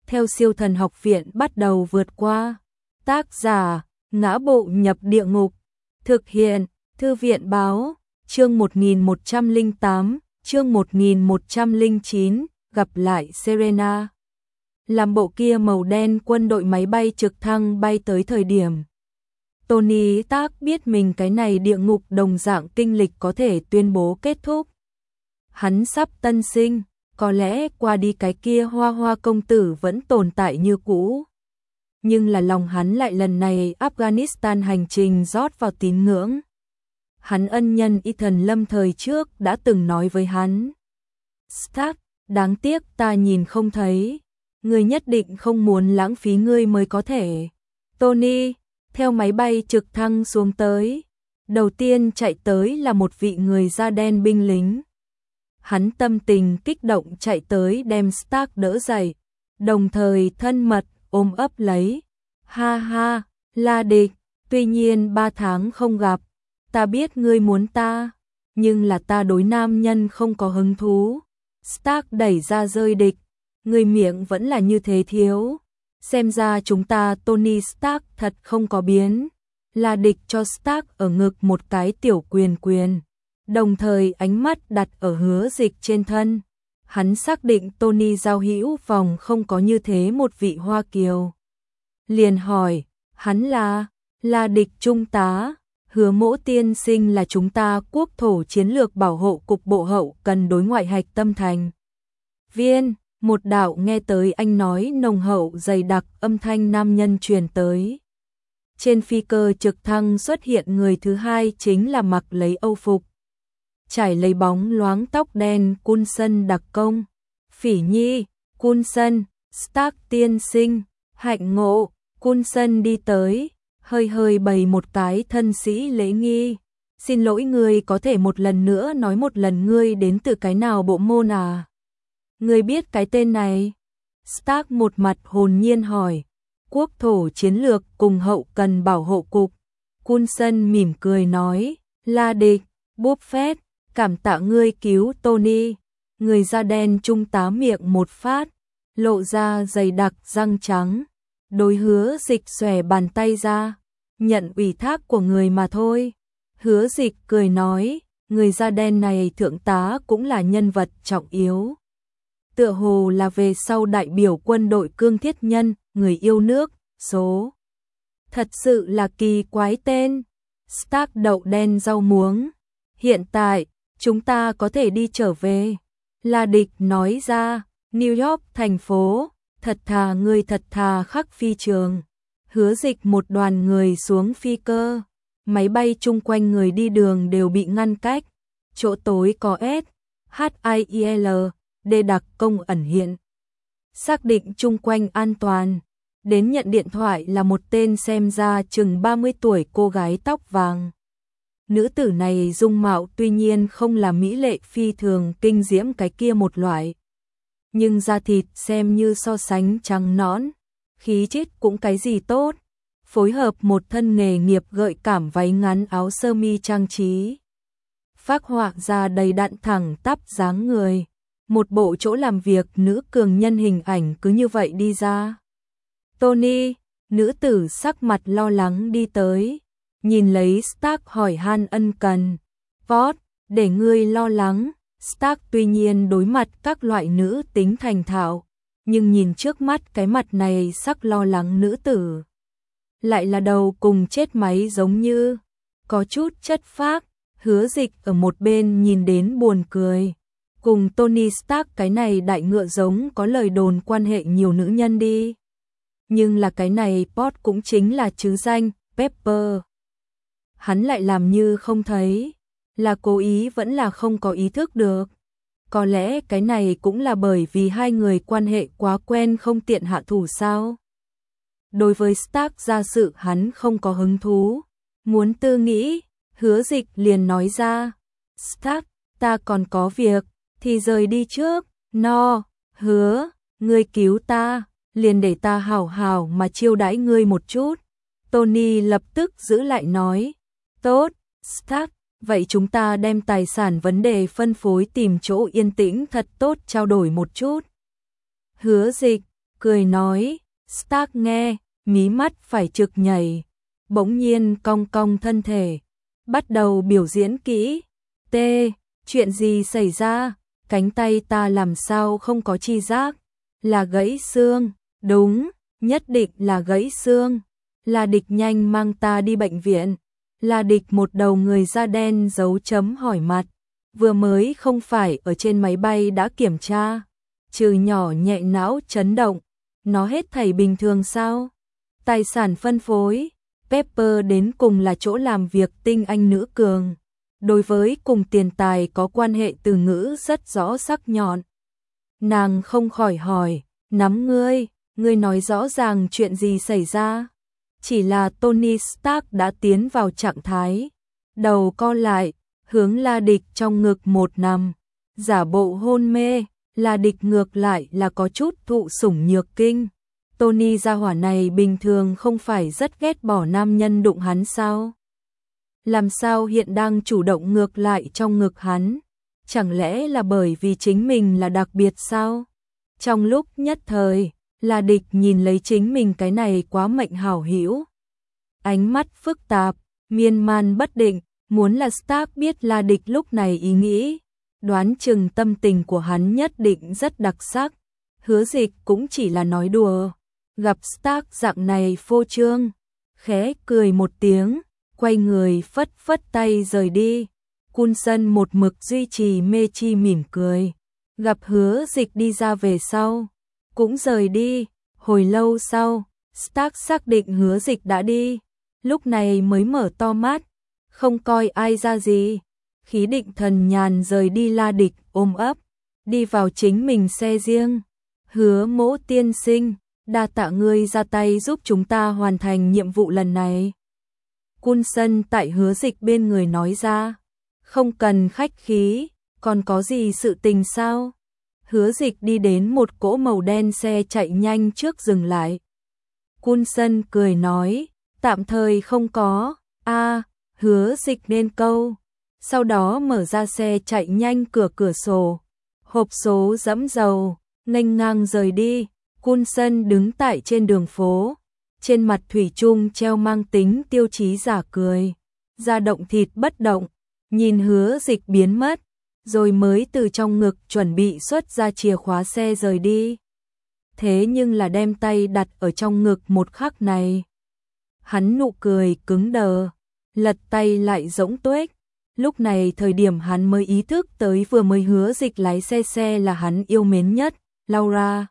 theo siêu thần học viện bắt đầu vượt qua. Tác giả, Ngã Bộ Nhập Địa Ngục. Thực hiện, Thư viện Báo. Chương 1108, chương 1109, gặp lại Serena. Làm bộ kia màu đen quân đội máy bay trực thăng bay tới thời điểm Tony Stark biết mình cái này địa ngục đồng dạng kinh lịch có thể tuyên bố kết thúc. Hắn sắp tân sinh, có lẽ qua đi cái kia hoa hoa công tử vẫn tồn tại như cũ. Nhưng là lòng hắn lại lần này Afghanistan hành trình rót vào tín ngưỡng. Hắn ân nhân Ethan Lâm thời trước đã từng nói với hắn. Stark, đáng tiếc ta nhìn không thấy. Ngươi nhất định không muốn lãng phí ngươi mới có thể. Tony, theo máy bay trực thăng xuống tới. Đầu tiên chạy tới là một vị người da đen binh lính. Hắn tâm tình kích động chạy tới đem Stark đỡ dậy. Đồng thời thân mật ôm ấp lấy. Ha ha, là địch, tuy nhiên 3 tháng không gặp. Ta biết ngươi muốn ta, nhưng là ta đối nam nhân không có hứng thú. Stark đẩy ra rơi địch. Người miệng vẫn là như thế thiếu. Xem ra chúng ta Tony Stark thật không có biến. Là địch cho Stark ở ngực một cái tiểu quyền. Đồng thời ánh mắt đặt ở Hứa Dịch trên thân. Hắn xác định Tony giao hữu vòng không có như thế một vị hoa kiều. Liền hỏi, hắn là địch trung tá. Hứa Mỗ tiên sinh là chúng ta quốc thổ chiến lược bảo hộ cục bộ hậu cần đối ngoại hạch tâm thành viên. Một đạo nghe tới anh nói nồng hậu dày đặc âm thanh nam nhân truyền tới. Trên phi cơ trực thăng xuất hiện người thứ hai chính là mặc lấy âu phục. Trải lấy bóng loáng tóc đen Coulson đặc công. Phỉ Nhi, Coulson, Stark tiên sinh, hạnh ngộ. Coulson đi tới, hơi bày một cái thân sĩ lễ nghi. Xin lỗi ngươi có thể một lần nữa nói một lần ngươi đến từ cái nào bộ môn à? Ngươi biết cái tên này? Stark một mặt hồn nhiên hỏi. Quốc thổ chiến lược cùng hậu cần bảo hộ cục. Coulson mỉm cười nói, là địch, Buffett, cảm tạ ngươi cứu Tony. Người da đen trung tá miệng một phát, lộ ra dày đặc răng trắng. Đối Hứa Dịch xòe bàn tay ra, nhận ủy thác của người mà thôi. Hứa Dịch cười nói, người da đen này thượng tá cũng là nhân vật trọng yếu. Tựa hồ là về sau đại biểu quân đội cương thiết nhân, người yêu nước, số. Thật sự là kỳ quái tên. Stark đậu đen rau muống. Hiện tại, chúng ta có thể đi trở về. Là địch nói ra, New York thành phố, thật thà người thật thà khắc phi trường. Hứa Dịch một đoàn người xuống phi cơ. Máy bay chung quanh người đi đường đều bị ngăn cách. Chỗ tối có S, HIL. Để đặc công ẩn hiện. Xác định chung quanh an toàn. Đến nhận điện thoại là một tên xem ra chừng 30 tuổi cô gái tóc vàng. Nữ tử này dung mạo tuy nhiên không là mỹ lệ phi thường kinh diễm cái kia một loại. Nhưng da thịt xem như so sánh trắng nõn. Khí chất cũng cái gì tốt. Phối hợp một thân nghề nghiệp gợi cảm váy ngắn áo sơ mi trang trí. Phác họa ra đầy đặn thẳng tắp dáng người. Một bộ chỗ làm việc nữ cường nhân hình ảnh cứ như vậy đi ra. Tony, nữ tử sắc mặt lo lắng đi tới. Nhìn lấy Stark hỏi han ân cần. Vót, để ngươi lo lắng. Stark tuy nhiên đối mặt các loại nữ tính thành thạo. Nhưng nhìn trước mắt cái mặt này sắc lo lắng nữ tử. Lại là đầu cùng chết máy giống như. Có chút chất phác. Hứa Dịch ở một bên nhìn đến buồn cười. Cùng Tony Stark cái này đại ngựa giống có lời đồn quan hệ nhiều nữ nhân đi. Nhưng là cái này Pot cũng chính là chứ danh, Pepper. Hắn lại làm như không thấy, là cố ý vẫn là không có ý thức được. Có lẽ cái này cũng là bởi vì hai người quan hệ quá quen không tiện hạ thủ sao. Đối với Stark ra sự hắn không có hứng thú. Muốn tư nghĩ, Hứa Dịch liền nói ra. Stark, ta còn có việc. Thì rời đi trước, Hứa, ngươi cứu ta, liền để ta hảo hảo mà chiêu đãi ngươi một chút. Tony lập tức giữ lại nói, tốt, Stark, vậy chúng ta đem tài sản vấn đề phân phối tìm chỗ yên tĩnh thật tốt trao đổi một chút. Hứa Dịch, cười nói, Stark nghe, mí mắt phải trực nhảy, bỗng nhiên cong cong thân thể, bắt đầu biểu diễn kỹ. T, chuyện gì xảy ra? Cánh tay ta làm sao không có chi giác? Là gãy xương, đúng, nhất định là gãy xương. Là Địch nhanh mang ta đi bệnh viện. Là Địch một đầu người da đen dấu chấm hỏi mặt. Vừa mới không phải ở trên máy bay đã kiểm tra. Trừ nhỏ nhẹ não chấn động. Nó hết thảy bình thường sao? Tài sản phân phối. Pepper đến cùng là chỗ làm việc tinh anh nữ cường. Đối với cùng tiền tài có quan hệ từ ngữ rất rõ sắc nhọn. Nàng không khỏi hỏi, nắm ngươi nói rõ ràng chuyện gì xảy ra? Chỉ là Tony Stark đã tiến vào trạng thái, đầu co lại, hướng La Địch trong ngực một nằm, giả bộ hôn mê, La Địch ngược lại là có chút thụ sủng nhược kinh. Tony gia hỏa này bình thường không phải rất ghét bỏ nam nhân đụng hắn sao? Làm sao hiện đang chủ động ngược lại trong ngực hắn? Chẳng lẽ là bởi vì chính mình là đặc biệt sao? Trong lúc nhất thời, La Địch nhìn lấy chính mình cái này quá mệnh hảo hữu. Ánh mắt phức tạp, miên man bất định, muốn là Stark biết La Địch lúc này ý nghĩ. Đoán chừng tâm tình của hắn nhất định rất đặc sắc. Hứa Dịch cũng chỉ là nói đùa. Gặp Stark dạng này phô trương, khẽ cười một tiếng, quay người phất phất tay rời đi. Coulson một mực duy trì mê chi mỉm cười. Gặp Hứa Dịch đi ra về sau, cũng rời đi. Hồi lâu sau, Stark xác định Hứa Dịch đã đi, lúc này mới mở to mắt, không coi ai ra gì. Khí định thần nhàn rời đi. La Địch ôm ấp, đi vào chính mình xe riêng. Hứa Mỗ tiên sinh, đa tạ ngươi ra tay giúp chúng ta hoàn thành nhiệm vụ lần này. Coulson tại Hứa Dịch bên người nói ra, không cần khách khí, còn có gì sự tình sao? Hứa Dịch đi đến một cỗ màu đen xe chạy nhanh trước dừng lại. Coulson cười nói, tạm thời không có. Hứa Dịch nên câu. Sau đó mở ra xe chạy nhanh cửa sổ, hộp số dẫm dầu, nghênh ngang rời đi. Coulson đứng tại trên đường phố, trên mặt thủy chung treo mang tính tiêu chí giả cười, da động thịt bất động, nhìn Hứa Dịch biến mất, rồi mới từ trong ngực chuẩn bị xuất ra chìa khóa xe rời đi. Thế nhưng là đem tay đặt ở trong ngực một khắc này, hắn nụ cười cứng đờ, lật tay lại rỗng tuếch. Lúc này thời điểm hắn mới ý thức tới vừa mới Hứa Dịch lái xe là hắn yêu mến nhất, Laura.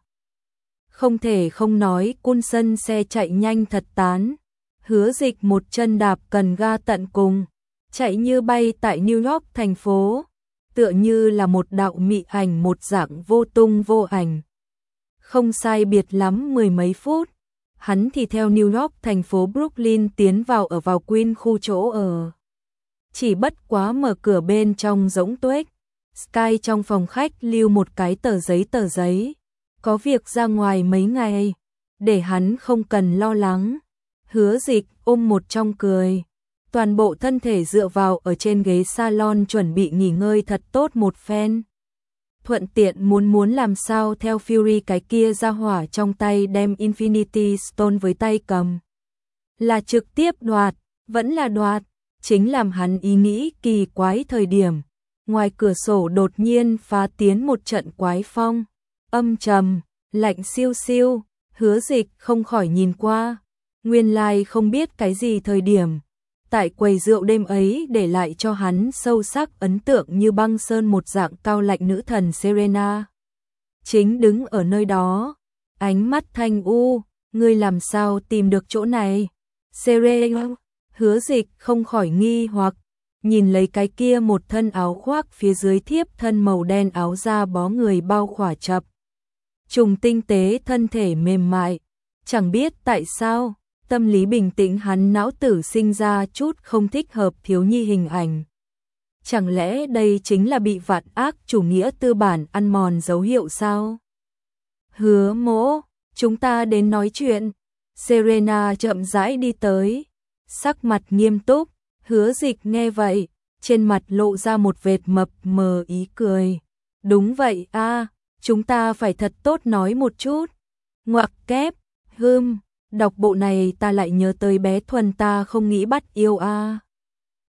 Không thể không nói, Coulson xe chạy nhanh thật tán. Hứa Dịch một chân đạp cần ga tận cùng, chạy như bay tại New York thành phố, tựa như là một đạo mị ảnh một dạng vô tung vô ảnh. Không sai biệt lắm mười mấy phút, hắn thì theo New York thành phố Brooklyn tiến vào Queen khu chỗ ở. Chỉ bất quá mở cửa bên trong rỗng tuếch. Sky trong phòng khách lưu một cái tờ giấy. Có việc ra ngoài mấy ngày, để hắn không cần lo lắng. Hứa Dịch ôm một trong cười, toàn bộ thân thể dựa vào ở trên ghế salon chuẩn bị nghỉ ngơi thật tốt một phen. Thuận tiện muốn làm sao theo Fury cái kia ra hỏa trong tay đem Infinity Stone với tay cầm. Là trực tiếp đoạt, vẫn là đoạt, chính làm hắn ý nghĩ kỳ quái thời điểm. Ngoài cửa sổ đột nhiên phá tiến một trận quái phong, âm trầm, lạnh siêu siêu. Hứa Dịch không khỏi nhìn qua, nguyên lai không biết cái gì thời điểm. Tại quầy rượu đêm ấy để lại cho hắn sâu sắc ấn tượng như băng sơn một dạng cao lạnh nữ thần Serena. Chính đứng ở nơi đó, ánh mắt thanh u, ngươi làm sao tìm được chỗ này? Serena, Hứa Dịch không khỏi nghi hoặc, nhìn lấy cái kia một thân áo khoác phía dưới thiếp thân màu đen áo da bó người bao khỏa chập. Trùng tinh tế thân thể mềm mại, chẳng biết tại sao, tâm lý bình tĩnh hắn não tử sinh ra chút không thích hợp thiếu nhi hình ảnh. Chẳng lẽ đây chính là bị vạn ác chủ nghĩa tư bản ăn mòn dấu hiệu sao? Hứa Mỗ, chúng ta đến nói chuyện. Serena chậm rãi đi tới, sắc mặt nghiêm túc. Hứa Dịch nghe vậy, trên mặt lộ ra một vệt mập mờ ý cười. Đúng vậy chúng ta phải thật tốt nói một chút. Ngoặc kép, đọc bộ này ta lại nhớ tới bé Thuần ta không nghĩ bắt yêu a.